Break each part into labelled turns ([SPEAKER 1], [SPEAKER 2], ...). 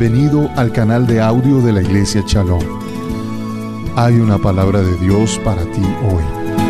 [SPEAKER 1] Bienvenido al canal de audio de la Iglesia Shalom. Hay una palabra de Dios para ti hoy.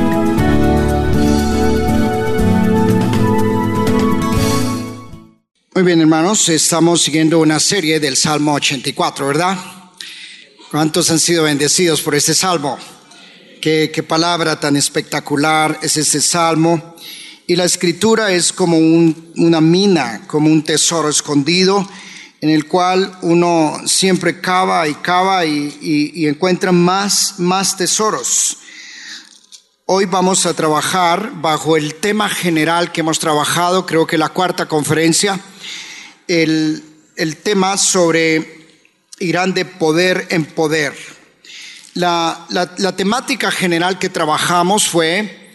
[SPEAKER 2] Muy bien, hermanos, estamos siguiendo una serie del Salmo 84, ¿verdad? ¿Cuántos han sido bendecidos por este Salmo? Qué palabra tan espectacular es este Salmo. Y la Escritura es como una mina, como un tesoro escondido, en el cual uno siempre cava y encuentra más tesoros. Hoy vamos a trabajar bajo el tema general que hemos trabajado, creo que la cuarta conferencia, el tema sobre irán de poder en poder. La temática general que trabajamos fue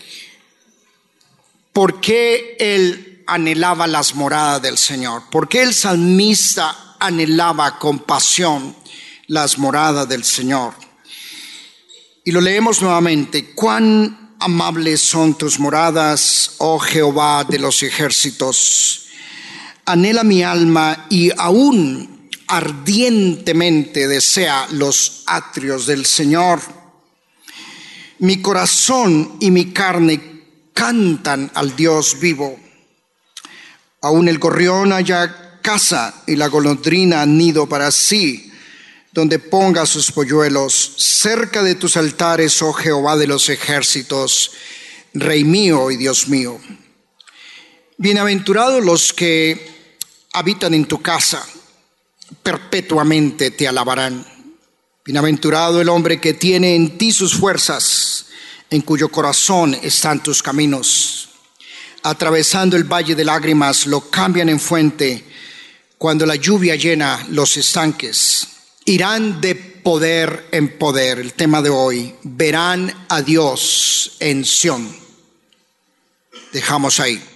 [SPEAKER 2] ¿por qué él anhelaba las moradas del Señor? ¿Por qué el salmista anhelaba con pasión las moradas del Señor? Y lo leemos nuevamente. Cuán amables son tus moradas, oh Jehová de los ejércitos. Anhela mi alma y aún ardientemente desea los atrios del Señor. Mi corazón y mi carne cantan al Dios vivo. Aún el gorrión halla casa y la golondrina nido para sí, donde ponga sus polluelos. Cerca de tus altares, oh Jehová de los ejércitos, Rey mío y Dios mío. Bienaventurados los que habitan en tu casa, perpetuamente te alabarán. Bienaventurado el hombre que tiene en ti sus fuerzas, en cuyo corazón están tus caminos. Atravesando el valle de lágrimas lo cambian en fuente, cuando la lluvia llena los estanques. Irán de poder en poder. El tema de hoy, verán a Dios en Sión. Dejamos ahí.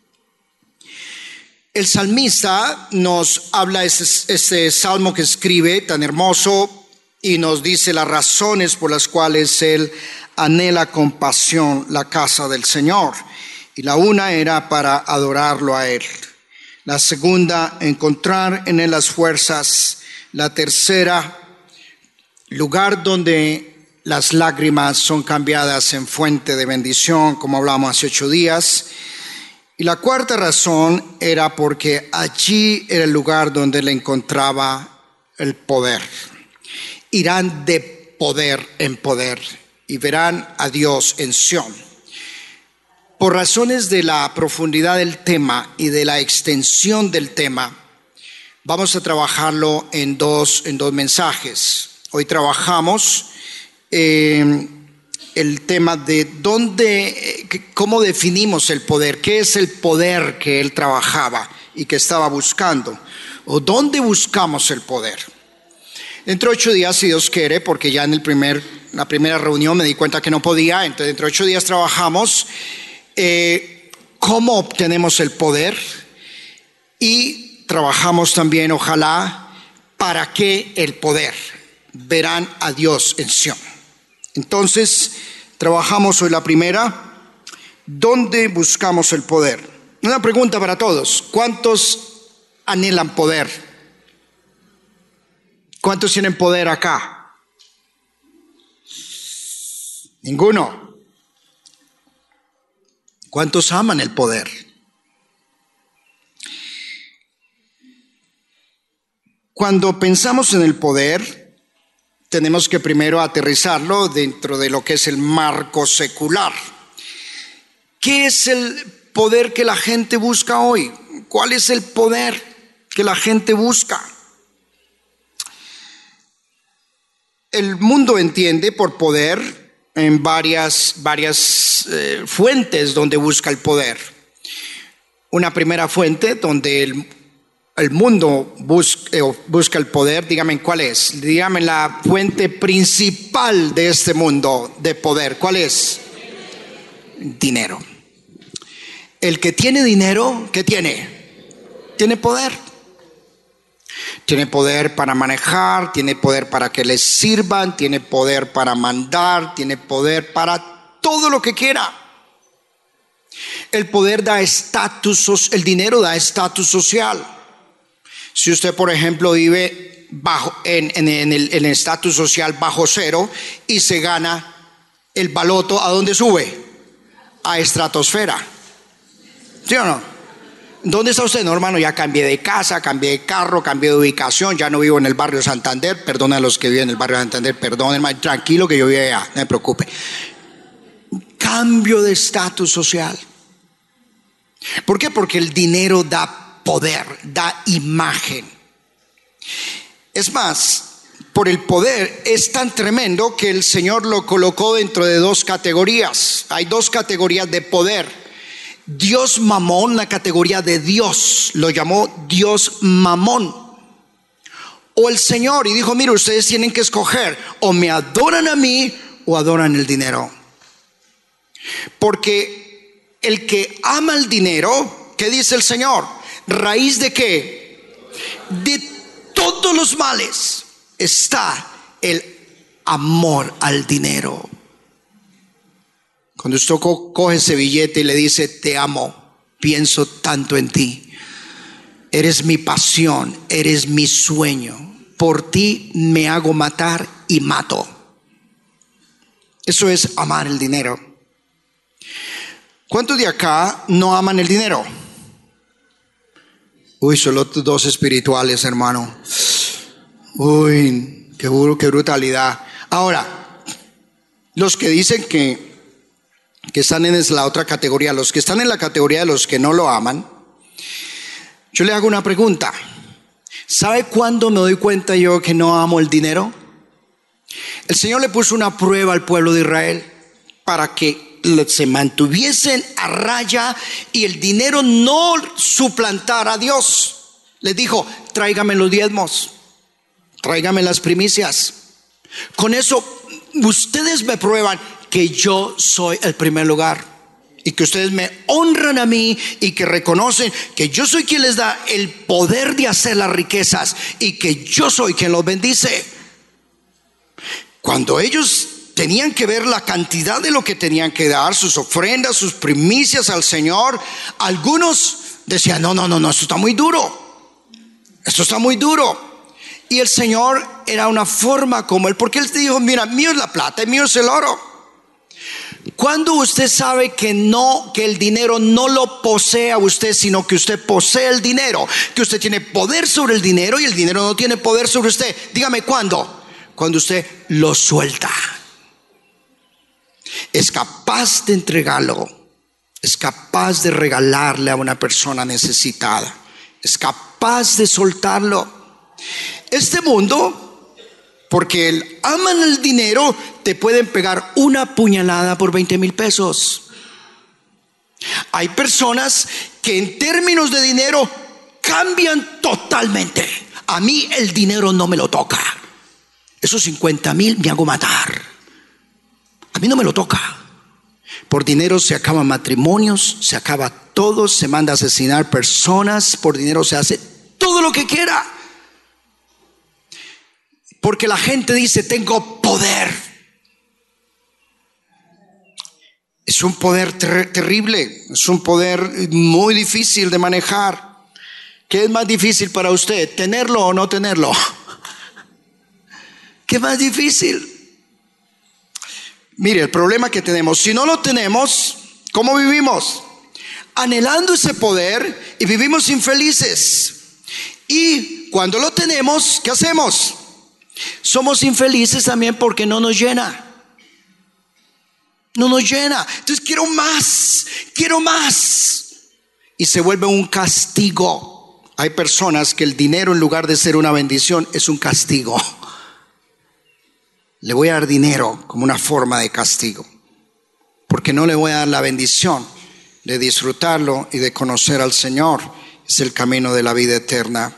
[SPEAKER 2] El salmista nos habla, este salmo que escribe tan hermoso, y nos dice las razones por las cuales él anhela con pasión la casa del Señor. Y la una era para adorarlo a él. La segunda, encontrar en él las fuerzas. La tercera, lugar donde las lágrimas son cambiadas en fuente de bendición, como hablamos hace 8 días. Y la cuarta razón era porque allí era el lugar donde le encontraba el poder. Irán de poder en poder y verán a Dios en Sión. Por razones de la profundidad del tema y de la extensión del tema, vamos a trabajarlo en dos mensajes. Hoy trabajamos el tema de cómo definimos el poder, qué es el poder que él trabajaba y que estaba buscando, o dónde buscamos el poder. Dentro de 8 días, si Dios quiere, porque ya en la primera reunión me di cuenta que no podía, entonces dentro de 8 días trabajamos cómo obtenemos el poder y trabajamos también, ojalá, para qué el poder. Verán a Dios en Sión. Entonces, trabajamos hoy la primera, ¿dónde buscamos el poder? Una pregunta para todos, ¿cuántos anhelan poder? ¿Cuántos tienen poder acá? Ninguno. ¿Cuántos aman el poder? Cuando pensamos en el poder, tenemos que primero aterrizarlo dentro de lo que es el marco secular. ¿Qué es el poder que la gente busca hoy? ¿Cuál es el poder que la gente busca? El mundo entiende por poder en varias fuentes donde busca el poder. Una primera fuente donde el mundo busca el poder, dígame cuál es. Dígame la fuente principal de este mundo de poder. ¿Cuál es? Dinero. El que tiene dinero, ¿qué tiene? Tiene poder. Tiene poder para manejar, tiene poder para que les sirvan, tiene poder para mandar, tiene poder para todo lo que quiera. El poder da estatus, el dinero da estatus social. Si usted, por ejemplo, vive en el estatus social bajo cero y se gana el baloto, ¿a dónde sube? A estratosfera. ¿Sí o no? ¿Dónde está usted? No, hermano, ya cambié de casa, cambié de carro, cambié de ubicación, ya no vivo en el barrio Santander. Perdona a los que viven en el barrio Santander, perdón, hermano, tranquilo que yo vivo allá, no me preocupe. Cambio de estatus social. ¿Por qué? Porque el dinero da poder, da imagen. Es más, por el poder es tan tremendo que el Señor lo colocó dentro de dos categorías. Hay dos categorías de poder. Dios Mamón, la categoría de Dios, lo llamó Dios Mamón. O el Señor, y dijo, mire, ustedes tienen que escoger, o me adoran a mí o adoran el dinero. Porque el que ama el dinero, ¿qué dice el Señor? ¿Raíz de qué? De todos los males está el amor al dinero. Cuando usted coge ese billete y le dice, te amo, pienso tanto en ti, eres mi pasión, eres mi sueño, por ti me hago matar y mato. Eso es amar el dinero. ¿Cuántos de acá no aman el dinero? Uy, solo dos espirituales, hermano. Uy, qué brutalidad. Ahora, los que dicen que están en la otra categoría, los que están en la categoría de los que no lo aman, yo le hago una pregunta. ¿Sabe cuándo me doy cuenta yo que no amo el dinero? El Señor le puso una prueba al pueblo de Israel para que se mantuviesen a raya y el dinero no suplantara a Dios. Les dijo, tráigame los diezmos, tráigame las primicias. Con eso ustedes me prueban que yo soy el primer lugar y que ustedes me honran a mí y que reconocen que yo soy quien les da el poder de hacer las riquezas y que yo soy quien los bendice. Cuando ellos tenían que ver la cantidad de lo que tenían que dar, sus ofrendas, sus primicias al Señor, algunos decían, no, esto está muy duro, esto está muy duro. Y el Señor era una forma como Él, porque Él te dijo, mira, mío es la plata y mío es el oro. Cuando usted sabe que el dinero no lo posee a usted, sino que usted posee el dinero, que usted tiene poder sobre el dinero y el dinero no tiene poder sobre usted, dígame cuándo. Cuando usted lo suelta, es capaz de entregarlo, es capaz de regalarle a una persona necesitada, es capaz de soltarlo. Este mundo, porque aman el dinero, te pueden pegar una puñalada por 20,000 pesos. Hay personas que en términos de dinero cambian totalmente. A mí el dinero no me lo toca. Esos 50,000 me hago matar. A mí no me lo toca. Por dinero se acaban matrimonios, se acaba todo, se manda a asesinar personas, por dinero se hace todo lo que quiera. Porque la gente dice, tengo poder. Es un poder terrible, es un poder muy difícil de manejar. ¿Qué es más difícil para usted, tenerlo o no tenerlo? ¿Qué es más difícil? Mire, el problema que tenemos, si no lo tenemos, ¿cómo vivimos? Anhelando ese poder y vivimos infelices. Y cuando lo tenemos, ¿qué hacemos? Somos infelices también porque no nos llena. No nos llena. Entonces quiero más. Y se vuelve un castigo. Hay personas que el dinero, en lugar de ser una bendición, es un castigo. Le voy a dar dinero como una forma de castigo, porque no le voy a dar la bendición de disfrutarlo y de conocer al Señor. Es el camino de la vida eterna.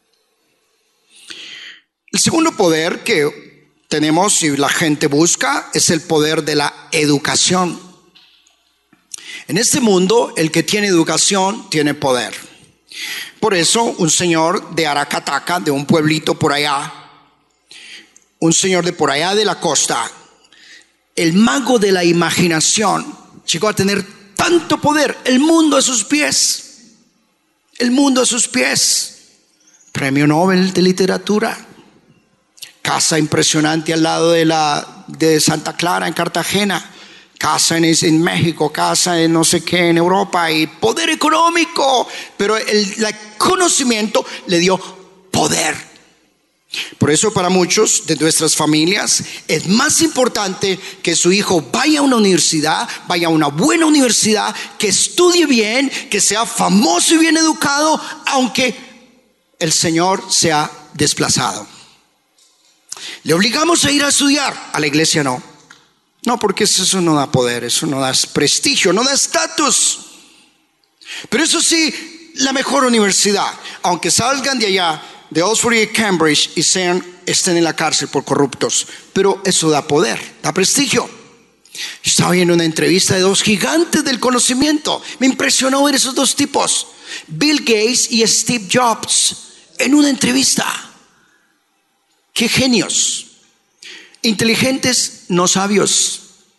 [SPEAKER 2] El segundo poder que tenemos y la gente busca es el poder de la educación. En este mundo, el que tiene educación tiene poder. Por eso, un señor de Aracataca, de un pueblito por allá, un señor de por allá de la costa, el mago de la imaginación, llegó a tener tanto poder, el mundo a sus pies. El mundo a sus pies. premio Nobel de literatura, casa impresionante al lado de Santa Clara en Cartagena, casa en México, casa en no sé qué en Europa, y poder económico, pero el conocimiento le dio poder. Por eso para muchos de nuestras familias es más importante que su hijo vaya a una universidad, vaya a una buena universidad, que estudie bien, que sea famoso y bien educado, aunque el Señor sea desplazado. Le obligamos a ir a estudiar, a la iglesia no. No, porque eso no da poder, eso no da prestigio, no da estatus. Pero eso sí, la mejor universidad, aunque salgan de allá, de Oxford y Cambridge, y estén en la cárcel por corruptos, pero eso da poder, da prestigio. Estaba viendo una entrevista de dos gigantes del conocimiento. Me impresionó ver esos dos tipos, Bill Gates y Steve Jobs, en una entrevista. Qué genios, inteligentes, no sabios.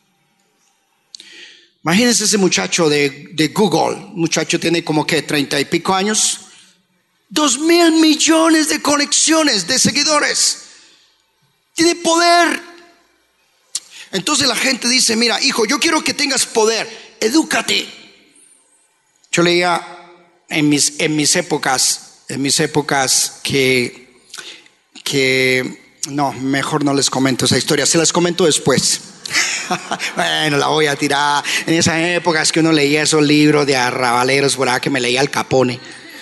[SPEAKER 2] Imagínense ese muchacho de Google. Muchacho tiene como que 30 y pico años, 2,000 millones de conexiones, de seguidores, tiene poder. Entonces la gente dice: mira, hijo, yo quiero que tengas poder, edúcate. Yo leía en mis épocas que no, mejor no les comento esa historia, se las comento después. Bueno, la voy a tirar. En esas épocas que uno leía esos libros de arrabaleros por ahí, que me leía Al Capone.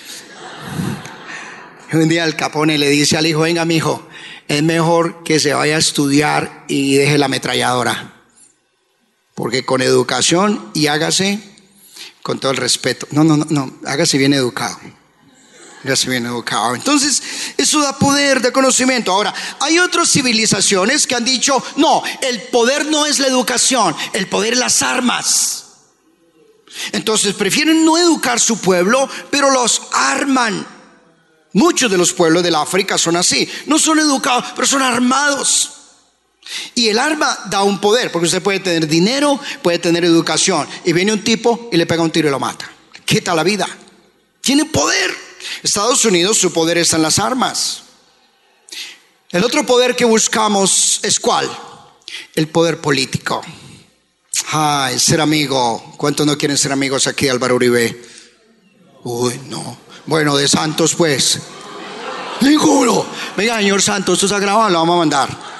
[SPEAKER 2] Un día Al Capone le dice al hijo: venga, mijo, es mejor que se vaya a estudiar y deje la ametralladora, porque con educación, y hágase con todo el respeto, no, hágase bien educado. Hágase bien educado. Entonces, eso da poder, da conocimiento. Ahora, hay otras civilizaciones que han dicho: no, el poder no es la educación, el poder es las armas. Entonces prefieren no educar su pueblo, pero los arman. Muchos de los pueblos del África son así, no son educados, pero son armados. Y el arma da un poder, porque usted puede tener dinero, puede tener educación, y viene un tipo y le pega un tiro y lo mata, quita la vida. Tiene poder. Estados Unidos, su poder está en las armas. El otro poder que buscamos es ¿cuál? El poder político. Ay, ser amigo. ¿Cuántos no quieren ser amigos aquí de Álvaro Uribe? Uy, no. Bueno, de Santos pues. Ninguno. Venga, señor Santos, esto está grabado, lo vamos a mandar.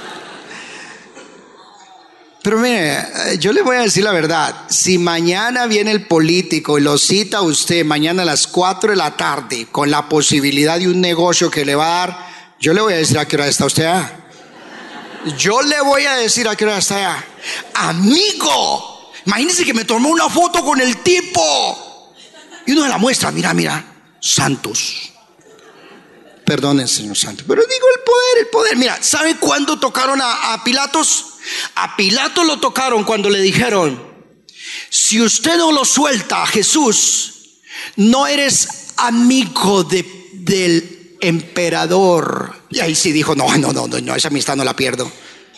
[SPEAKER 2] Pero mire, yo le voy a decir la verdad. Si mañana viene el político y lo cita a usted mañana a las 4 de la tarde con la posibilidad de un negocio que le va a dar, yo le voy a decir a qué hora está usted allá. Yo le voy a decir a qué hora está allá. Amigo, imagínese que me tomó una foto con el tipo y uno de la muestra, mira, Santos. Perdone, señor Santos, pero digo el poder. Mira, ¿sabe cuándo tocaron a Pilatos? A Pilato lo tocaron cuando le dijeron: si usted no lo suelta a Jesús, no eres amigo del emperador. Y ahí sí dijo: no, esa amistad no la pierdo.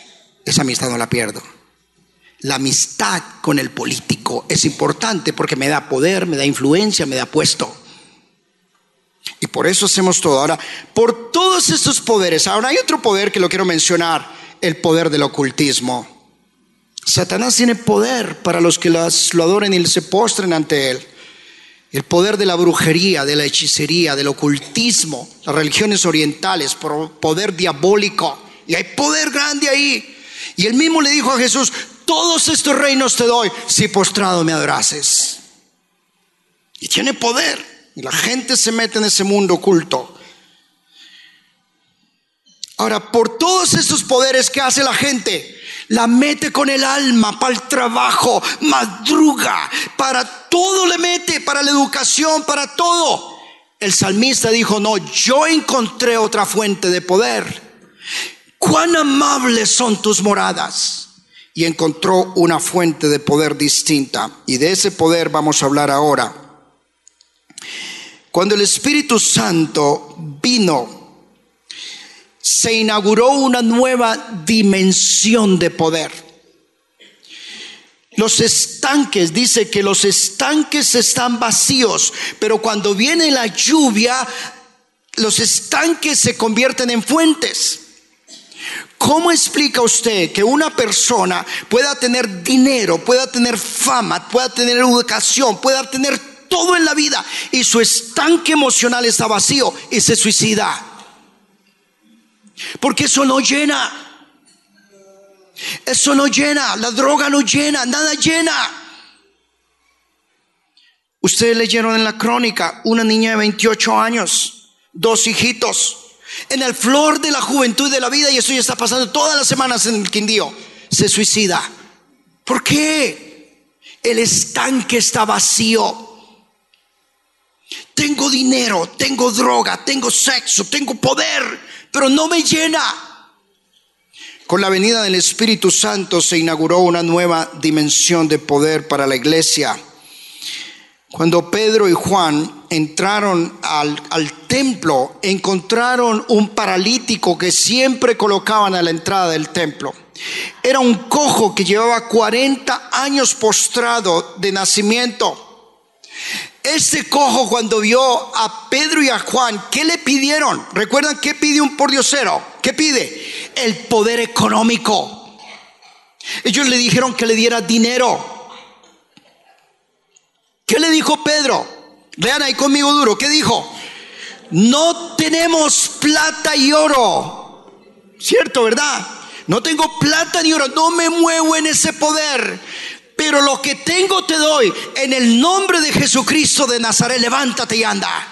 [SPEAKER 2] La amistad con el político es importante porque me da poder, me da influencia, me da puesto. Y por eso hacemos todo. Ahora, por todos estos poderes, ahora hay otro poder que lo quiero mencionar: el poder del ocultismo. Satanás tiene poder para los que lo adoren y se postren ante él. El poder de la brujería, de la hechicería, del ocultismo, las religiones orientales, poder diabólico. Y hay poder grande ahí. Y él mismo le dijo a Jesús: todos estos reinos te doy si postrado me adorases. Y tiene poder. Y la gente se mete en ese mundo oculto. Ahora, por todos estos poderes que hace la gente, la mete con el alma para el trabajo, madruga, para todo le mete, para la educación, para todo. El salmista dijo: no, yo encontré otra fuente de poder. Cuán amables son tus moradas. Y encontró una fuente de poder distinta. Y de ese poder vamos a hablar ahora. Cuando el Espíritu Santo vino, se inauguró una nueva dimensión de poder. Los estanques, dice que los estanques están vacíos, pero cuando viene la lluvia, los estanques se convierten en fuentes. ¿Cómo explica usted que una persona pueda tener dinero, pueda tener fama, pueda tener educación, pueda tener todo en la vida y su estanque emocional está vacío y se suicida? Porque eso no llena. Eso no llena, la droga no llena, nada llena. Ustedes leyeron en la crónica, una niña de 28 años, 2 hijitos, en el flor de la juventud de la vida, y eso ya está pasando todas las semanas en el Quindío, se suicida. ¿Por qué? El estanque está vacío. Tengo dinero, tengo droga, tengo sexo, tengo poder, pero no me llena. Con la venida del Espíritu Santo se inauguró una nueva dimensión de poder para la iglesia. Cuando Pedro y Juan entraron al templo, encontraron un paralítico que siempre colocaban a la entrada del templo. Era un cojo que llevaba 40 años postrado de nacimiento. Este cojo, cuando vio a Pedro y a Juan, ¿qué le pidieron? ¿Recuerdan qué pide un pordiosero? ¿Qué pide? El poder económico. Ellos le dijeron que le diera dinero. ¿Qué le dijo Pedro? Vean ahí conmigo duro. ¿Qué dijo? No tenemos plata y oro. Cierto, ¿verdad? No tengo plata ni oro. No me muevo en ese poder. Pero lo que tengo te doy. En el nombre de Jesucristo de Nazaret, levántate y anda.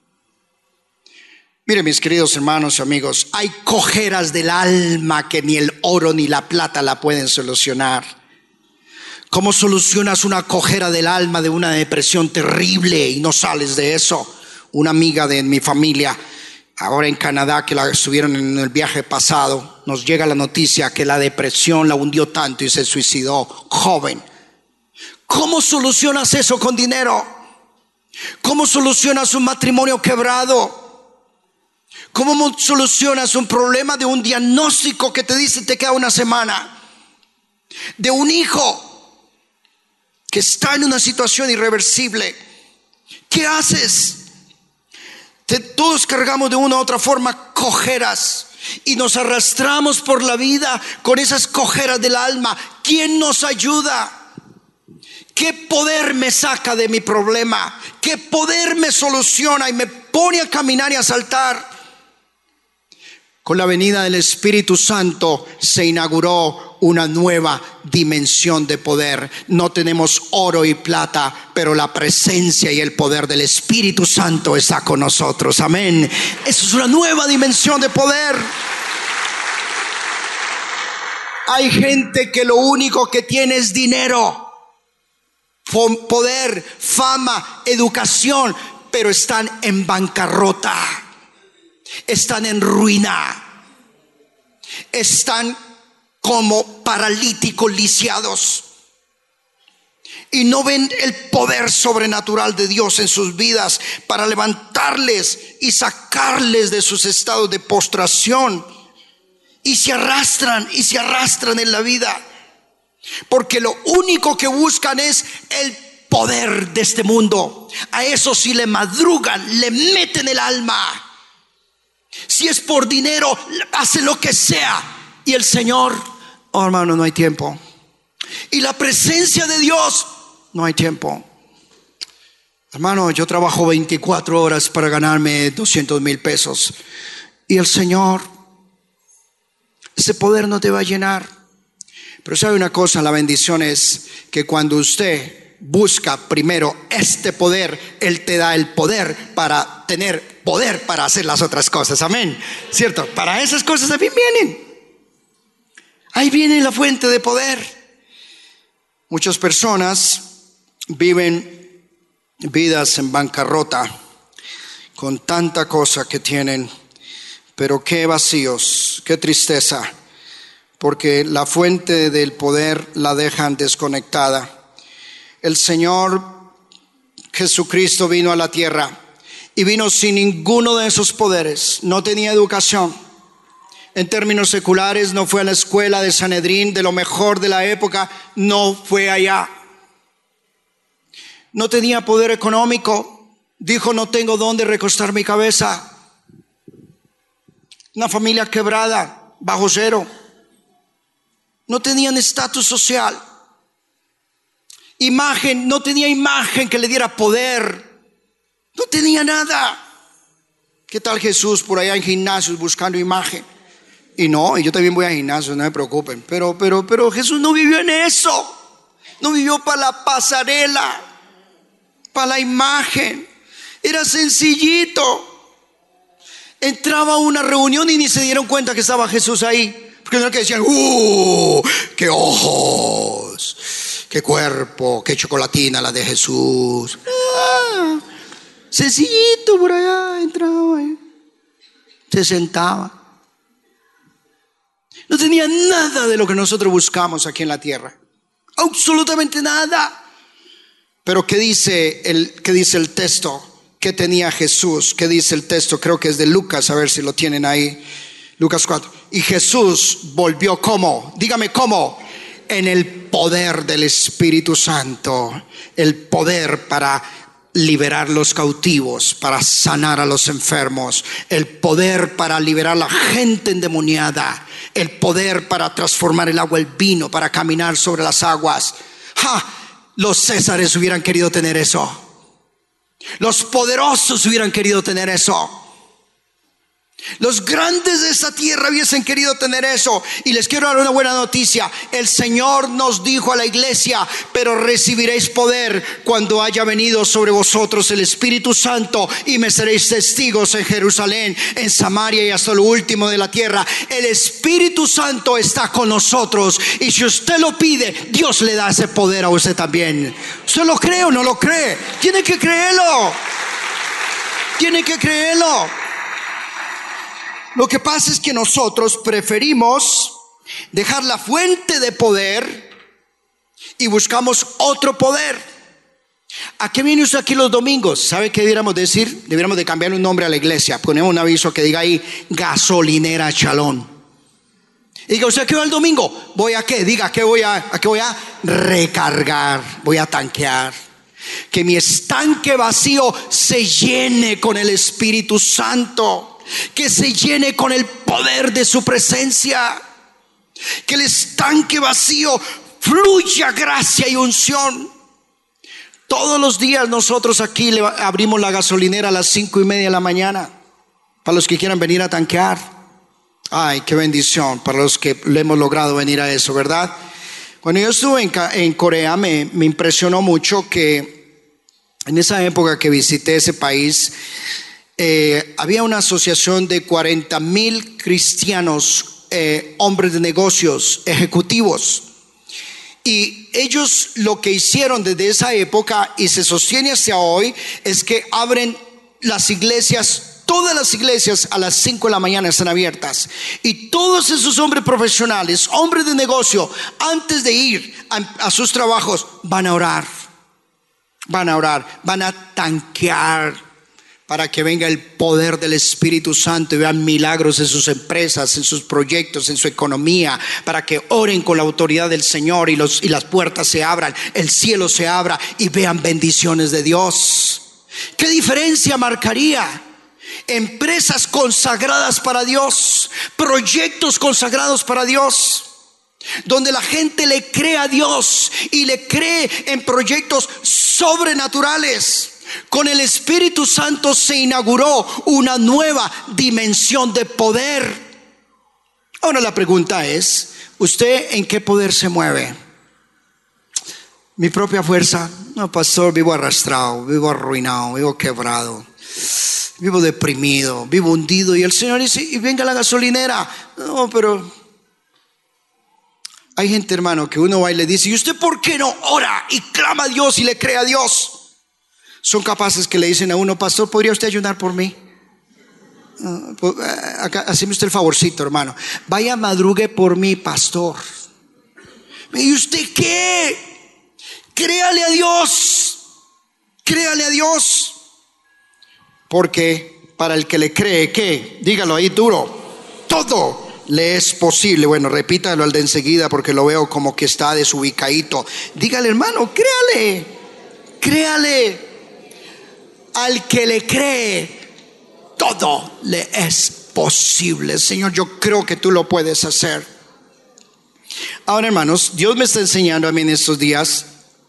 [SPEAKER 2] Miren, mis queridos hermanos y amigos, hay cojeras del alma que ni el oro ni la plata la pueden solucionar. ¿Cómo solucionas una cojera del alma de una depresión terrible y no sales de eso? Una amiga de mi familia, ahora en Canadá, que la estuvieron en el viaje pasado, nos llega la noticia que la depresión la hundió tanto y se suicidó joven. ¿Cómo solucionas eso con dinero? ¿Cómo solucionas un matrimonio quebrado? ¿Cómo solucionas un problema de un diagnóstico que te dice te queda una semana? De un hijo que está en una situación irreversible. ¿Qué haces? Todos cargamos de una u otra forma cojeras y nos arrastramos por la vida con esas cojeras del alma. ¿Quién nos ayuda? ¿Qué poder me saca de mi problema? ¿Qué poder me soluciona y me pone a caminar y a saltar? Con la venida del Espíritu Santo se inauguró una nueva dimensión de poder. No tenemos oro y plata, pero la presencia y el poder del Espíritu Santo está con nosotros. Amén. Eso es una nueva dimensión de poder. Hay gente que lo único que tiene es dinero, poder, fama, educación, pero están en bancarrota. Están en ruina, están como paralíticos lisiados y no ven el poder sobrenatural de Dios en sus vidas para levantarles y sacarles de sus estados de postración, y se arrastran en la vida porque lo único que buscan es el poder de este mundo. A eso sí le madrugan, le meten el alma. Si es por dinero, hace lo que sea. Y el Señor, oh hermano, no hay tiempo. Y la presencia de Dios, no hay tiempo. Hermano, yo trabajo 24 horas para ganarme 200,000 pesos. Y el Señor, ese poder no te va a llenar. Pero sabe una cosa, la bendición es que cuando usted busca primero este poder, Él te da el poder para tener poder para hacer las otras cosas. Amén. ¿Cierto? Para esas cosas también vienen. Ahí viene la fuente de poder. Muchas personas viven vidas en bancarrota con tanta cosa que tienen, pero qué vacíos, qué tristeza, porque la fuente del poder la dejan desconectada. El Señor Jesucristo vino a la tierra y vino sin ninguno de esos poderes. No tenía educación. En términos seculares, no fue a la escuela de Sanedrín, de lo mejor de la época, no fue allá. No tenía poder económico. Dijo, no tengo dónde recostar mi cabeza. una familia quebrada, bajo cero. No tenían estatus social. Imagen, no tenía imagen que le diera poder. No tenía nada. ¿Qué tal Jesús por allá en gimnasios buscando imagen? Y yo también voy a gimnasios, no me preocupen. Pero Jesús no vivió en eso. No vivió para la pasarela, para la imagen. Era sencillito. Entraba a una reunión y ni se dieron cuenta que estaba Jesús ahí. Porque no era que decían, qué ojos, qué cuerpo, qué chocolatina la de Jesús. Sencillito por allá, entraba ahí, se sentaba. No tenía nada de lo que nosotros buscamos aquí en la tierra. Absolutamente nada. Pero ¿qué dice el texto? ¿Qué tenía Jesús? ¿Qué dice el texto? Creo que es de Lucas, a ver si lo tienen ahí. Lucas 4. Y Jesús volvió ¿cómo? Dígame ¿cómo? En el poder del Espíritu Santo. El poder para liberar los cautivos, para sanar a los enfermos, el poder para liberar a la gente endemoniada, el poder para transformar el agua en vino, para caminar sobre las aguas. Los Césares hubieran querido tener eso. Los poderosos hubieran querido tener eso. Los grandes de esta tierra hubiesen querido tener eso. Y les quiero dar una buena noticia. El Señor nos dijo a la iglesia: pero recibiréis poder cuando haya venido sobre vosotros el Espíritu Santo, y me seréis testigos en Jerusalén, en Samaria y hasta lo último de la tierra. El Espíritu Santo está con nosotros, y si usted lo pide, Dios le da ese poder a usted también. ¿Usted lo cree o no lo cree? Tiene que creerlo. Tiene que creerlo. Lo que pasa es que nosotros preferimos dejar la fuente de poder y buscamos otro poder. ¿A qué viene usted aquí los domingos? ¿Sabe qué deberíamos decir? Deberíamos de cambiar un nombre a la iglesia. Ponemos un aviso que diga ahí: Gasolinera Chalón. Y diga: ¿usted qué va el domingo? ¿Voy a qué? Diga: ¿a qué voy a recargar? Voy a tanquear. Que mi estanque vacío se llene con el Espíritu Santo. Que se llene con el poder de su presencia. Que el estanque vacío fluya gracia y unción. Todos los días nosotros aquí le abrimos la gasolinera a las 5:30 de la mañana, para los que quieran venir a tanquear. Ay, qué bendición para los que le hemos logrado venir a eso, ¿verdad? Cuando yo estuve en Corea me impresionó mucho que en esa época que visité ese país, había una asociación de 40,000 cristianos, hombres de negocios, ejecutivos. Y ellos lo que hicieron desde esa época, y se sostiene hasta hoy, es que abren las iglesias. Todas las iglesias a las 5 de la mañana están abiertas. Y todos esos hombres profesionales, hombres de negocio, antes de ir a sus trabajos, van a orar. Van a tanquear para que venga el poder del Espíritu Santo y vean milagros en sus empresas, en sus proyectos, en su economía, para que oren con la autoridad del Señor y las puertas se abran, el cielo se abra y vean bendiciones de Dios. ¿Qué diferencia marcaría? Empresas consagradas para Dios, proyectos consagrados para Dios, donde la gente le cree a Dios y le cree en proyectos sobrenaturales. Con el Espíritu Santo se inauguró una nueva dimensión de poder. Ahora la pregunta es: ¿usted en qué poder se mueve? ¿Mi propia fuerza? No, pastor, vivo arrastrado, vivo arruinado, vivo quebrado, vivo deprimido, vivo hundido. Y el Señor dice: y venga a la gasolinera. No, pero hay gente, hermano, que uno va y le dice: ¿y usted por qué no ora y clama a Dios y le cree a Dios? Son capaces que le dicen a uno: pastor, ¿podría usted ayunar por mí? Haceme usted el favorcito, hermano. Vaya, madrugue por mí, pastor. ¿Y usted qué? Créale a Dios. Créale a Dios. Porque para el que le cree, ¿qué? Dígalo ahí duro: todo le es posible. Bueno, repítalo al de enseguida, porque lo veo como que está desubicadito. Dígale, hermano, créale. Al que le cree, todo le es posible. Señor, yo creo que tú lo puedes hacer. Ahora, hermanos, Dios me está enseñando a mí en estos días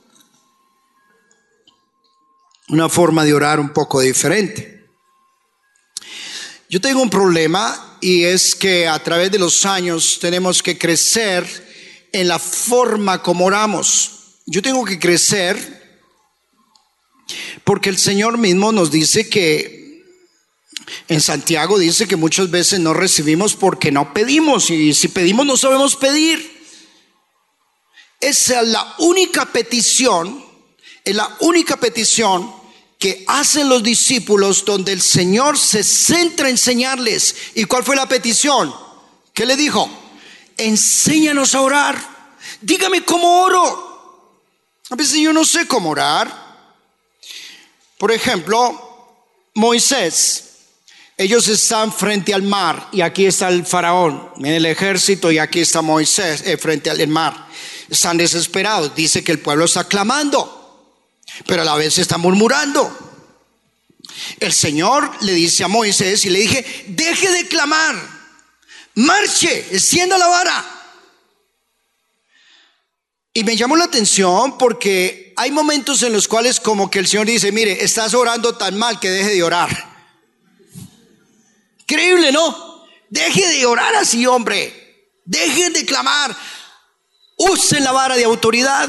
[SPEAKER 2] una forma de orar un poco diferente. Yo tengo un problema, y es que a través de los años tenemos que crecer en la forma como oramos. Yo tengo que crecer porque el Señor mismo nos dice que en Santiago dice que muchas veces no recibimos porque no pedimos, y si pedimos no sabemos pedir. Esa es la única petición, que hacen los discípulos, donde el Señor se centra en enseñarles. ¿Y cuál fue la petición? ¿Qué le dijo? Enséñanos a orar. Dígame cómo oro. A veces yo no sé cómo orar. Por ejemplo, Moisés. Ellos están frente al mar, y aquí está el faraón en el ejército, y aquí está Moisés frente al mar. Están desesperados. Dice que el pueblo está clamando, pero a la vez está murmurando. El Señor le dice a Moisés, y le dije: deje de clamar, marche, extienda la vara. Y me llamó la atención porque hay momentos en los cuales como que el Señor dice: mire, estás orando tan mal que deje de orar. Increíble, ¿no? Deje de orar así, hombre. Dejen de clamar. Usen la vara de autoridad.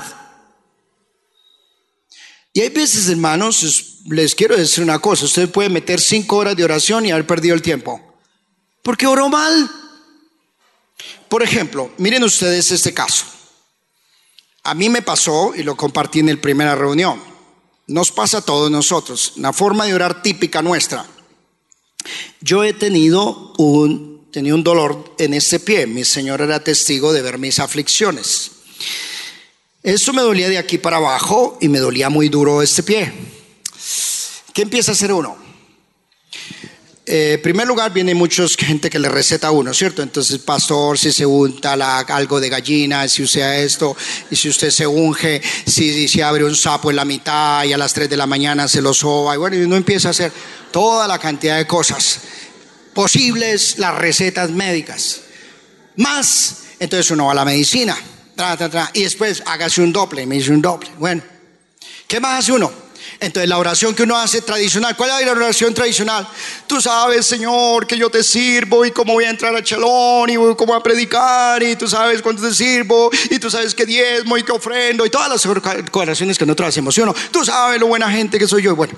[SPEAKER 2] Y hay veces, hermanos, les quiero decir una cosa: usted puede meter 5 horas de oración y haber perdido el tiempo porque oró mal. Por ejemplo, miren ustedes este caso. A mí me pasó, y lo compartí en la primera reunión. Nos pasa a todos nosotros, una forma de orar típica nuestra. Yo he tenido un dolor en este pie. Mi Señor era testigo de ver mis aflicciones. Esto me dolía de aquí para abajo, y me dolía muy duro este pie. ¿Qué empieza a hacer uno? En primer lugar, viene mucha gente que le receta a uno, ¿cierto? Entonces, pastor, si se unta algo de gallina, si usa esto, y si usted se unge, si abre un sapo en la mitad y a las 3 de la mañana se lo soba, y bueno, y uno empieza a hacer toda la cantidad de cosas posibles, las recetas médicas. Más, entonces uno va a la medicina, y después hágase un doble, me hice un doble. Bueno, ¿qué más hace uno? Entonces la oración que uno hace tradicional. ¿Cuál es la oración tradicional? Tú sabes, Señor, que yo te sirvo, y cómo voy a entrar a Chalón, y cómo voy a predicar, y tú sabes cuánto te sirvo, y tú sabes que diezmo y que ofrendo, y todas las oraciones que nosotros hacemos, ¿sí o no? Tú sabes lo buena gente que soy yo. Bueno,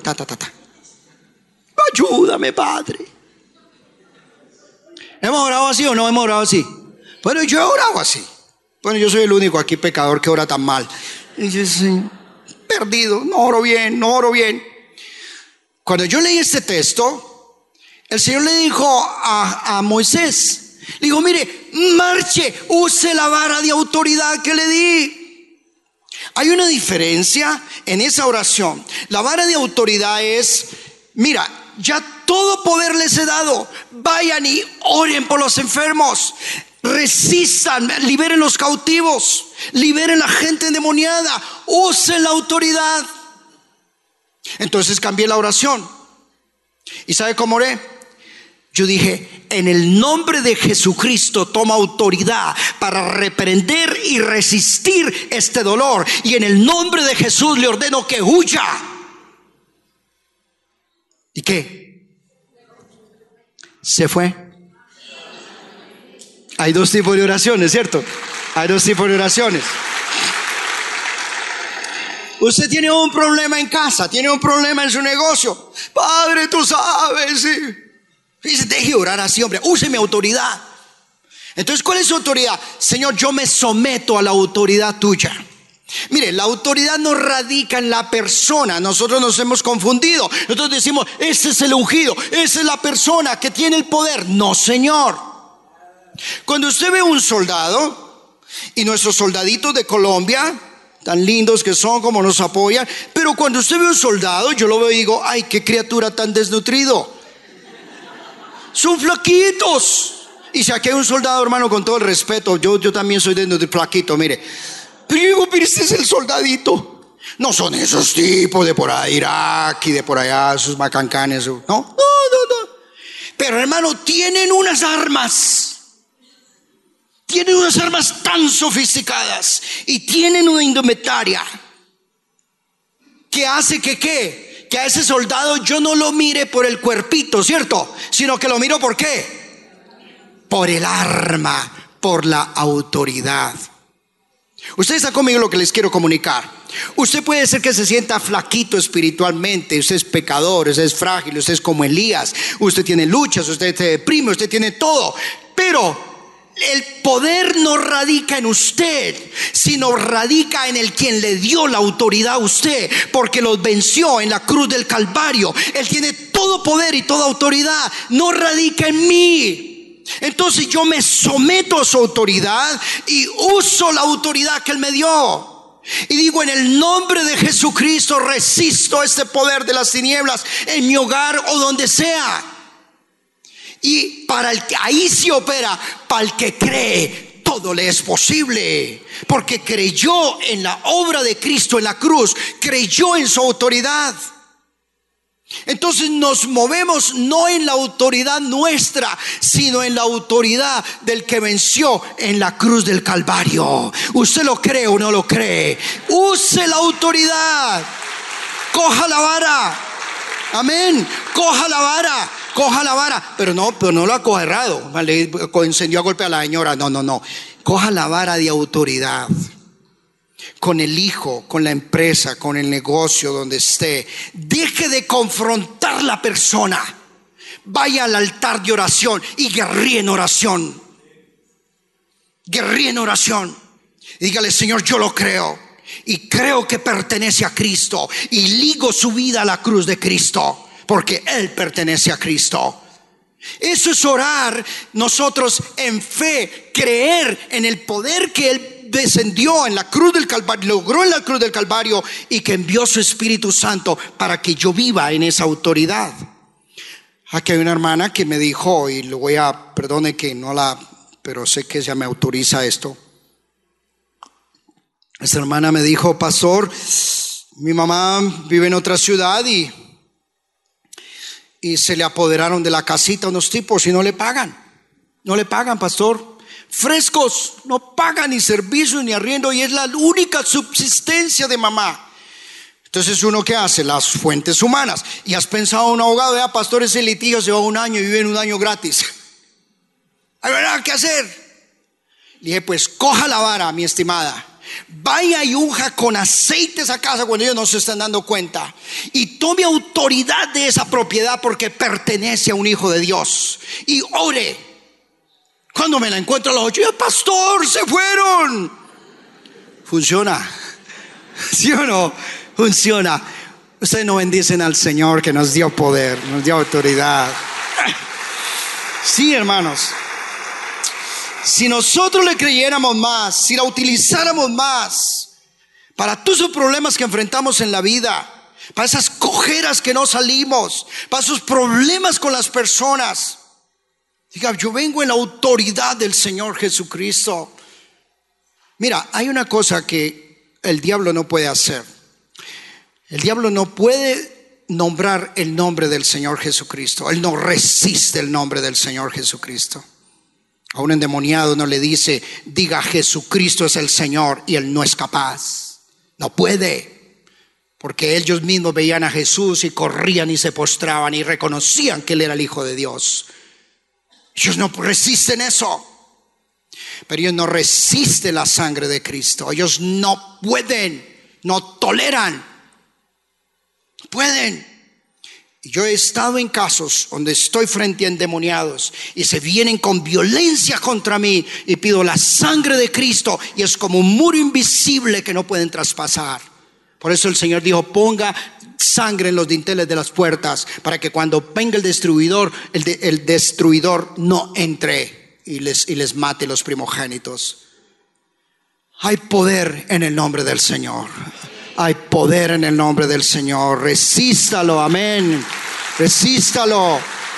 [SPEAKER 2] ayúdame, Padre. ¿Hemos orado así o no hemos orado así? Bueno, yo he orado así. Bueno, yo soy el único aquí pecador que ora tan mal. Y yo, Señor, perdido, no oro bien. Cuando yo leí este texto, el Señor le dijo a Moisés, le dijo: mire, marche, use la vara de autoridad que le di. Hay una diferencia en esa oración. La vara de autoridad es: mira, ya todo poder les he dado, vayan y oren por los enfermos, resistan, liberen los cautivos, liberen la gente endemoniada, usen la autoridad. Entonces cambié la oración. ¿Y sabe cómo oré? Yo dije: en el nombre de Jesucristo toma autoridad para reprender y resistir este dolor, y en el nombre de Jesús le ordeno que huya. ¿Y qué? Se fue. Hay dos tipos de oraciones, ¿cierto? Hay dos tipos de oraciones. Usted tiene un problema en casa, tiene un problema en su negocio. Padre, tú sabes, sí. Dice: deje de orar así, hombre, use mi autoridad. Entonces, ¿cuál es su autoridad? Señor, yo me someto a la autoridad tuya. Mire, la autoridad no radica en la persona. Nosotros nos hemos confundido. Nosotros decimos: ese es el ungido, esa es la persona que tiene el poder. No, Señor. Cuando usted ve un soldado, y nuestros soldaditos de Colombia, tan lindos que son, como nos apoyan, pero cuando usted ve un soldado, yo lo veo y digo: ay, qué criatura tan desnutrido. Son flaquitos. Y si aquí hay un soldado, hermano, con todo el respeto, yo también soy desnutrido, flaquito, mire. Pero yo digo: pero este es el soldadito. No son esos tipos de por ahí, Irak, y de por allá, esos macancanes. No. Pero hermano, tienen unas armas tan sofisticadas y tienen una indumentaria que hace que a ese soldado yo no lo mire por el cuerpito, ¿cierto? Sino que lo miro ¿por qué? Por el arma, por la autoridad. Usted está conmigo en lo que les quiero comunicar. Usted puede ser que se sienta flaquito espiritualmente, usted es pecador, usted es frágil, usted es como Elías, usted tiene luchas, usted se deprime, usted tiene todo, pero el poder no radica en usted, sino radica en el quien le dio la autoridad a usted, porque los venció en la cruz del Calvario. Él tiene todo poder y toda autoridad, no radica en mí. Entonces yo me someto a su autoridad y uso la autoridad que Él me dio. Y digo, en el nombre de Jesucristo resisto este poder de las tinieblas en mi hogar o donde sea. Y para el que ahí se opera, para el que cree, todo le es posible, porque creyó en la obra de Cristo en la cruz, creyó en su autoridad. Entonces nos movemos no en la autoridad nuestra, sino en la autoridad del que venció en la cruz del Calvario. ¿Usted lo cree o no lo cree? Use la autoridad. Coja la vara. Amén. Coja la vara. Coja la vara. Pero no lo ha cogido errado. Le encendió a golpe a la señora. No. Coja la vara de autoridad. Con el hijo, con la empresa, con el negocio, donde esté. Deje de confrontar la persona. Vaya al altar de oración y guerríe en oración. Guerríe en oración. Y dígale: Señor, yo lo creo. Y creo que pertenece a Cristo. Y ligo su vida a la cruz de Cristo, porque Él pertenece a Cristo. Eso es orar nosotros en fe, creer en el poder que Él descendió en la cruz del Calvario, logró en la cruz del Calvario, y que envió su Espíritu Santo para que yo viva en esa autoridad. Aquí hay una hermana que me dijo, y lo voy a, perdone que no la, pero sé que ella me autoriza esto. Esta hermana me dijo: pastor, mi mamá vive en otra ciudad y se le apoderaron de la casita unos tipos y no le pagan, pastor. Frescos, no pagan ni servicio ni arriendo, y es la única subsistencia de mamá. Entonces uno, ¿qué hace? Las fuentes humanas. Y has pensado un abogado: vea, pastor, ese litigio se va un año y viven un año gratis. Hay nada que hacer. Le dije: pues coja la vara, mi estimada, vaya y unja con aceite esa casa cuando ellos no se están dando cuenta, y tome autoridad de esa propiedad, porque pertenece a un hijo de Dios, y ore. Cuando me la encuentro a las 8, pastor, se fueron. Funciona. ¿Sí o no? Funciona. Ustedes no bendicen al Señor que nos dio poder, nos dio autoridad. Sí, hermanos. Si nosotros le creyéramos más, si la utilizáramos más para todos esos problemas que enfrentamos en la vida, para esas cojeras que no salimos, para esos problemas con las personas, diga: yo vengo en la autoridad del Señor Jesucristo. Mira, hay una cosa que el diablo no puede hacer. El diablo no puede nombrar el nombre del Señor Jesucristo. Él no resiste el nombre del Señor Jesucristo. A un endemoniado no le dice: diga Jesucristo es el Señor, y él no es capaz. No puede, porque ellos mismos veían a Jesús y corrían y se postraban y reconocían que Él era el Hijo de Dios. Ellos no resisten eso. Pero ellos no resisten la sangre de Cristo. Ellos no pueden, no toleran, no pueden. Y yo he estado en casos donde estoy frente a endemoniados y se vienen con violencia contra mí, y pido la sangre de Cristo, y es como un muro invisible que no pueden traspasar. Por eso el Señor dijo: ponga sangre en los dinteles de las puertas, para que cuando venga el destruidor no entre y les mate los primogénitos. Hay poder en el nombre del Señor. Hay poder en el nombre del Señor. Resístalo, amén. Resístalo.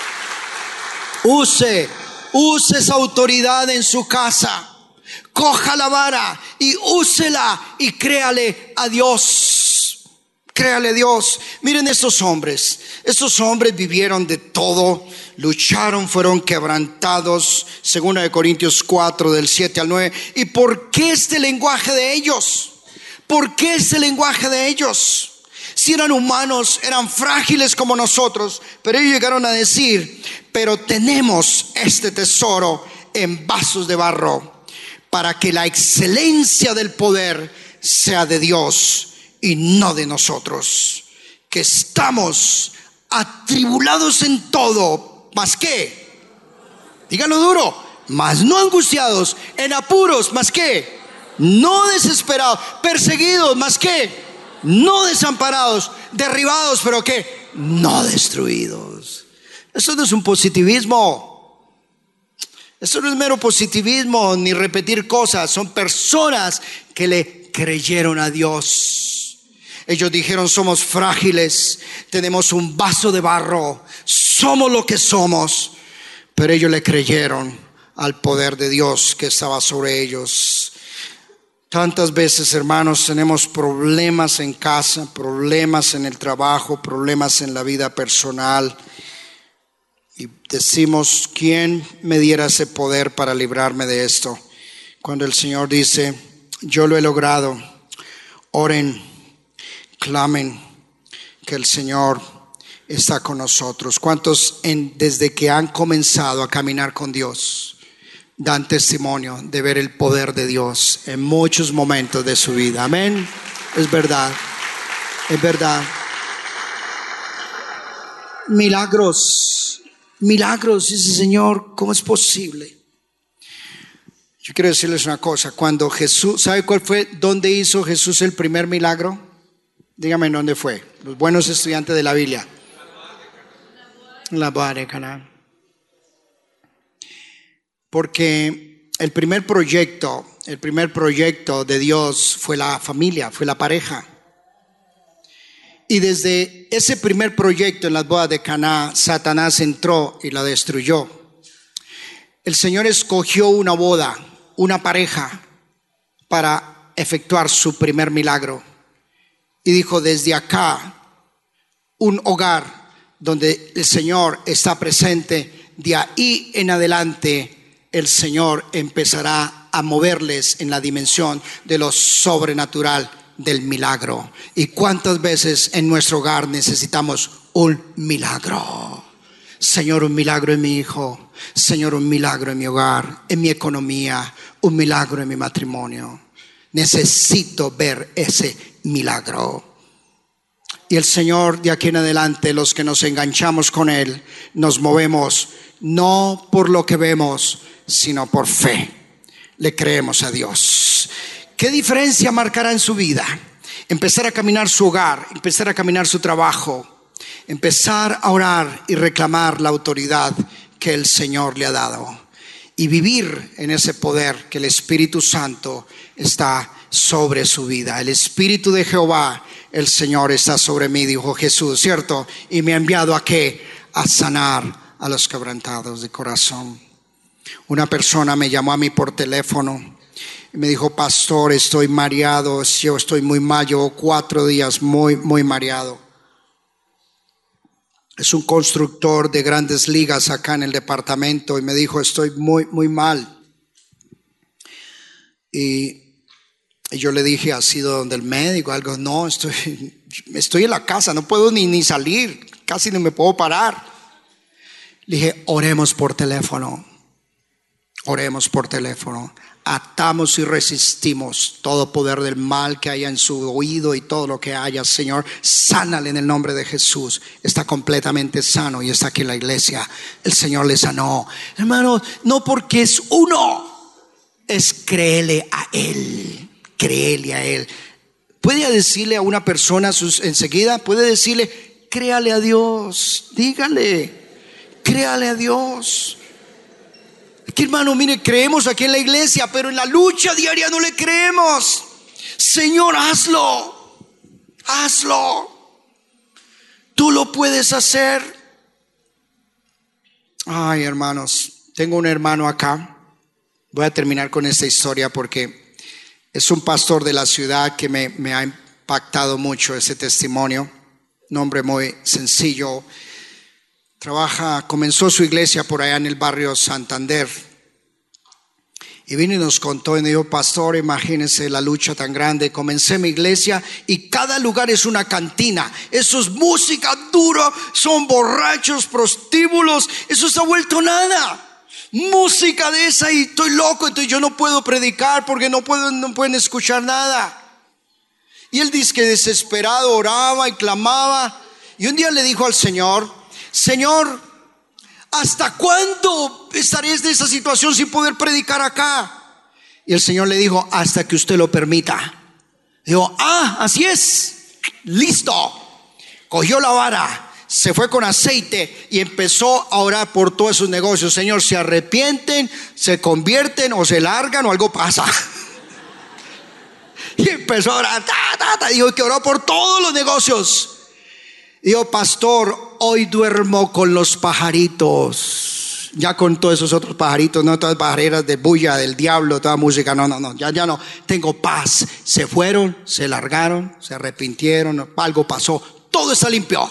[SPEAKER 2] Use esa autoridad en su casa. Coja la vara y úsela, y créale a Dios. Créale a Dios. Miren estos hombres. Estos hombres vivieron de todo, lucharon, fueron quebrantados. 2 Corintios 4, del 7 al 9. ¿Y por qué este lenguaje de ellos? ¿Por qué este lenguaje de ellos? Si eran humanos, eran frágiles como nosotros, pero ellos llegaron a decir: pero tenemos este tesoro en vasos de barro, para que la excelencia del poder sea de Dios y no de nosotros, que estamos atribulados en todo, ¿más qué? Díganlo duro, mas no angustiados, en apuros, ¿más qué? No desesperados, perseguidos, ¿más qué? No desamparados, derribados, pero ¿qué? No destruidos. Eso no es un positivismo. Eso no es mero positivismo ni repetir cosas. Son personas que le creyeron a Dios. Ellos dijeron: somos frágiles, tenemos un vaso de barro, somos lo que somos. Pero ellos le creyeron al poder de Dios que estaba sobre ellos. Tantas veces, hermanos, tenemos problemas en casa, problemas en el trabajo, problemas en la vida personal, y decimos: ¿quién me diera ese poder para librarme de esto? Cuando el Señor dice: yo lo he logrado. Oren, clamen, que el Señor está con nosotros. ¿Cuántos desde que han comenzado a caminar con Dios dan testimonio de ver el poder de Dios en muchos momentos de su vida? Amén. Es verdad, es verdad. Milagros, milagros, dice el Señor. ¿Cómo es posible? Yo quiero decirles una cosa. Cuando Jesús, ¿sabe cuál fue? ¿Dónde hizo Jesús el primer milagro? Dígame dónde fue. Los buenos estudiantes de la Biblia. En la boda de Caná. Porque el primer proyecto de Dios fue la familia, fue la pareja. Y desde ese primer proyecto en las bodas de Caná, Satanás entró y la destruyó. El Señor escogió una boda, una pareja, para efectuar su primer milagro. Y dijo: desde acá, un hogar donde el Señor está presente, de ahí en adelante el Señor empezará a moverles en la dimensión de lo sobrenatural del milagro. ¿Y cuántas veces en nuestro hogar necesitamos un milagro? Señor, un milagro en mi hijo. Señor, un milagro en mi hogar, en mi economía, un milagro en mi matrimonio. Necesito ver ese milagro. Y el Señor, de aquí en adelante, los que nos enganchamos con Él, nos movemos no por lo que vemos, sino por fe. Le creemos a Dios. ¿Qué diferencia marcará en su vida? Empezar a caminar su hogar, empezar a caminar su trabajo, empezar a orar y reclamar la autoridad que el Señor le ha dado, y vivir en ese poder que el Espíritu Santo está sobre su vida. El Espíritu de Jehová, el Señor, está sobre mí, dijo Jesús, ¿cierto? Y me ha enviado ¿a qué? A sanar a los quebrantados de corazón. Una persona me llamó a mí por teléfono y me dijo: pastor, estoy mareado, yo estoy muy mal, llevo 4 días muy mareado. Es un constructor de grandes ligas acá en el departamento y me dijo: estoy muy mal. Y yo le dije: ¿has ido donde el médico? Algo. No, estoy en la casa, no puedo ni salir, casi no me puedo parar. Le dije: oremos por teléfono. Oremos por teléfono. Atamos y resistimos todo poder del mal que haya en su oído y todo lo que haya. Señor, sánale en el nombre de Jesús. Está completamente sano y está aquí en la iglesia. El Señor le sanó. Hermano, no porque es uno, es créele a Él. Créele a Él. Puede decirle a una persona enseguida, puede decirle: créale a Dios. Dígale: créale a Dios. Aquí, hermano, mire, creemos aquí en la iglesia, pero en la lucha diaria no le creemos. Señor, hazlo. Tú lo puedes hacer. Ay, hermanos, tengo un hermano acá. Voy a terminar con esta historia porque es un pastor de la ciudad que me ha impactado mucho ese testimonio. Un hombre muy sencillo. Comenzó su iglesia por allá en el barrio Santander. Y vino y nos contó y me dijo: pastor, imagínense la lucha tan grande. Comencé mi iglesia y cada lugar es una cantina. Eso es música dura, son borrachos, prostíbulos. Eso se ha vuelto nada. Música de esa y estoy loco, entonces yo no puedo predicar porque no pueden escuchar nada. Y él dice que desesperado oraba y clamaba. Y un día le dijo al Señor: Señor, ¿hasta cuándo estaré en esa situación sin poder predicar acá? Y el Señor le dijo: hasta que usted lo permita. Dijo: así es, listo. Cogió la vara, se fue con aceite y empezó a orar por todos sus negocios. Señor, se arrepienten, se convierten o se largan o algo pasa. Y empezó a orar, dijo que oró por todos los negocios. Dijo: pastor, hoy duermo con los pajaritos, ya con todos esos otros pajaritos, no todas pajareras de bulla, del diablo, toda música, no, ya no, tengo paz. Se fueron, se largaron, se arrepintieron, algo pasó, todo está limpio.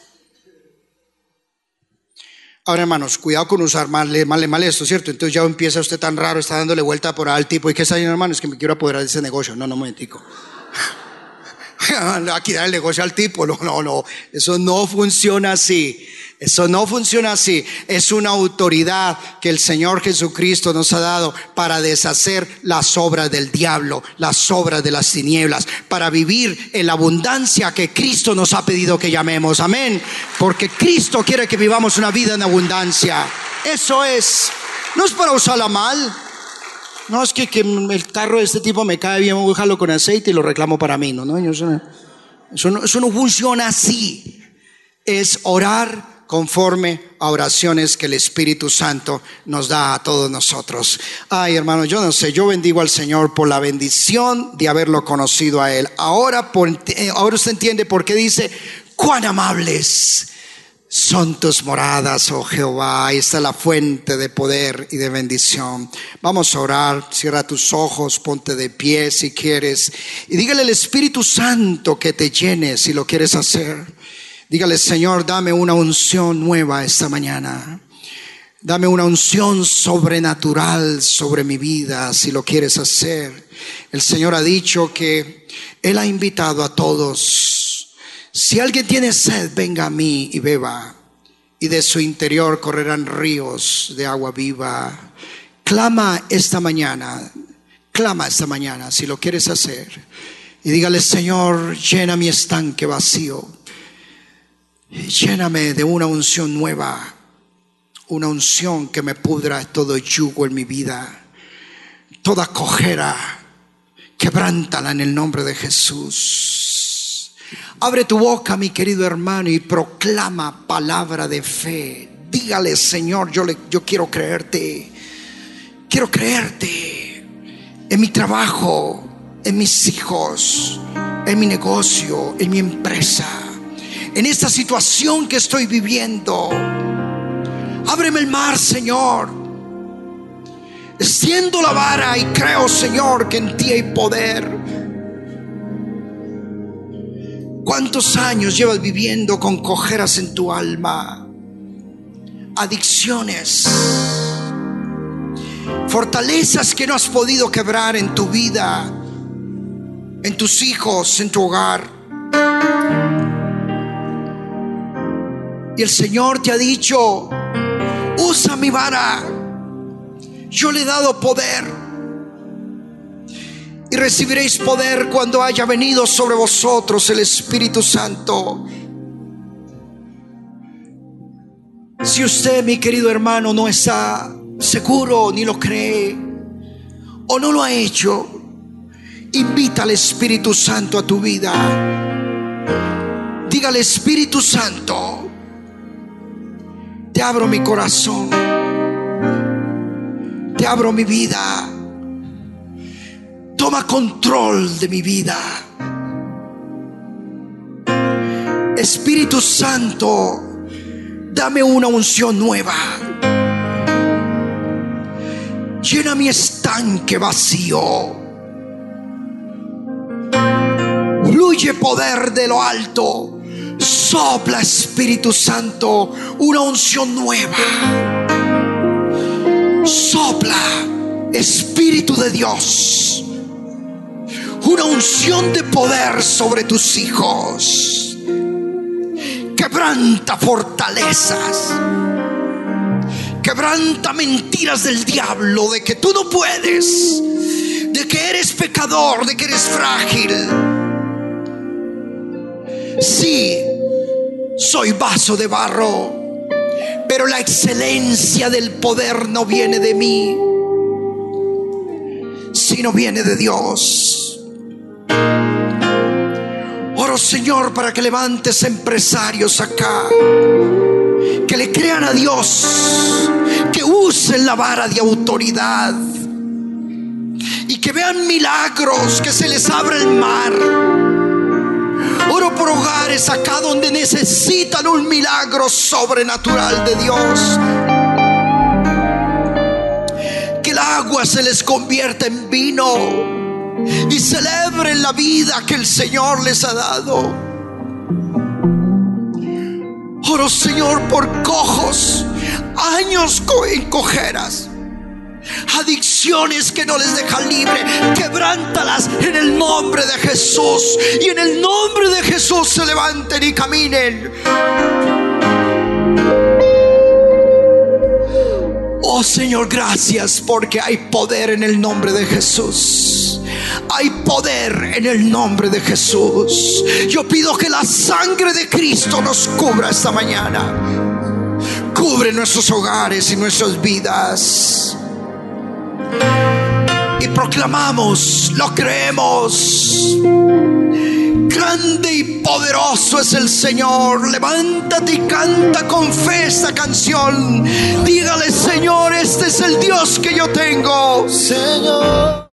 [SPEAKER 2] Ahora, hermanos, cuidado con usar mal esto, ¿cierto? Entonces ya empieza usted tan raro, está dándole vuelta por ahí al tipo: ¿y qué está haciendo, hermano? Es que me quiero apoderar de ese negocio. No, un momentico. Aquí dar el negocio al tipo. No, eso no funciona así. Eso no funciona así. Es una autoridad que el Señor Jesucristo nos ha dado para deshacer las obras del diablo, las obras de las tinieblas, para vivir en la abundancia que Cristo nos ha pedido que llamemos. Amén. Porque Cristo quiere que vivamos una vida en abundancia. Eso es. No es para usarla mal. No, es que el carro de este tipo me cae bien, voy a dejarlo con aceite y lo reclamo para mí. No, eso no funciona así. Es orar conforme a oraciones que el Espíritu Santo nos da a todos nosotros. Ay, hermano, yo no sé, yo bendigo al Señor por la bendición de haberlo conocido a Él. Ahora usted entiende por qué dice: cuán amables son tus moradas, oh Jehová. Ahí está la fuente de poder y de bendición. Vamos a orar. Cierra tus ojos, ponte de pie si quieres y dígale al Espíritu Santo que te llene si lo quieres hacer. Dígale: Señor, dame una unción nueva esta mañana. Dame una unción sobrenatural sobre mi vida si lo quieres hacer. El Señor ha dicho que Él ha invitado a todos. Si alguien tiene sed, venga a mí y beba, y de su interior correrán ríos de agua viva. Clama esta mañana si lo quieres hacer, y dígale: Señor, llena mi estanque vacío, lléname de una unción nueva, una unción que me pudra todo yugo en mi vida, toda cojera, quebrántala en el nombre de Jesús. Abre tu boca, mi querido hermano, y proclama palabra de fe. Dígale: Señor, yo quiero creerte. Quiero creerte en mi trabajo, en mis hijos, en mi negocio, en mi empresa, en esta situación que estoy viviendo. Ábreme el mar, Señor. Extiendo la vara y creo, Señor, que en ti hay poder. ¿Cuántos años llevas viviendo con cojeras en tu alma? Adicciones, fortalezas que no has podido quebrar en tu vida, en tus hijos, en tu hogar. Y el Señor te ha dicho: usa mi vara, yo le he dado poder. Y recibiréis poder cuando haya venido sobre vosotros el Espíritu Santo. Si usted, mi querido hermano, no está seguro, ni lo cree, o no lo ha hecho, invita al Espíritu Santo a tu vida. Dígale: Espíritu Santo, te abro mi corazón, te abro mi vida. Toma control de mi vida. Espíritu Santo, dame una unción nueva. Llena mi estanque vacío. Fluye poder de lo alto. Sopla, Espíritu Santo, una unción nueva. Sopla, Espíritu de Dios, una unción de poder sobre tus hijos. Quebranta fortalezas. Quebranta mentiras del diablo de que tú no puedes, de que eres pecador, de que eres frágil. Sí, soy vaso de barro, pero la excelencia del poder no viene de mí, sino viene de Dios. Oro, Señor, para que levantes empresarios acá, que le crean a Dios, que usen la vara de autoridad y que vean milagros, que se les abra el mar. Oro por hogares acá donde necesitan un milagro sobrenatural de Dios. Que el agua se les convierta en vino y celebren la vida que el Señor les ha dado. Oro, Señor, por cojos, años en cojeras, adicciones que no les dejan libre. Quebrántalas en el nombre de Jesús, y en el nombre de Jesús se levanten y caminen. Oh Señor, gracias porque hay poder en el nombre de Jesús. Hay poder en el nombre de Jesús. Yo pido que la sangre de Cristo nos cubra esta mañana. Cubre nuestros hogares y nuestras vidas. Y proclamamos, lo creemos. Grande y poderoso es el Señor. Levántate y canta con fe esta canción. Dígale: Señor, este es el Dios que yo tengo.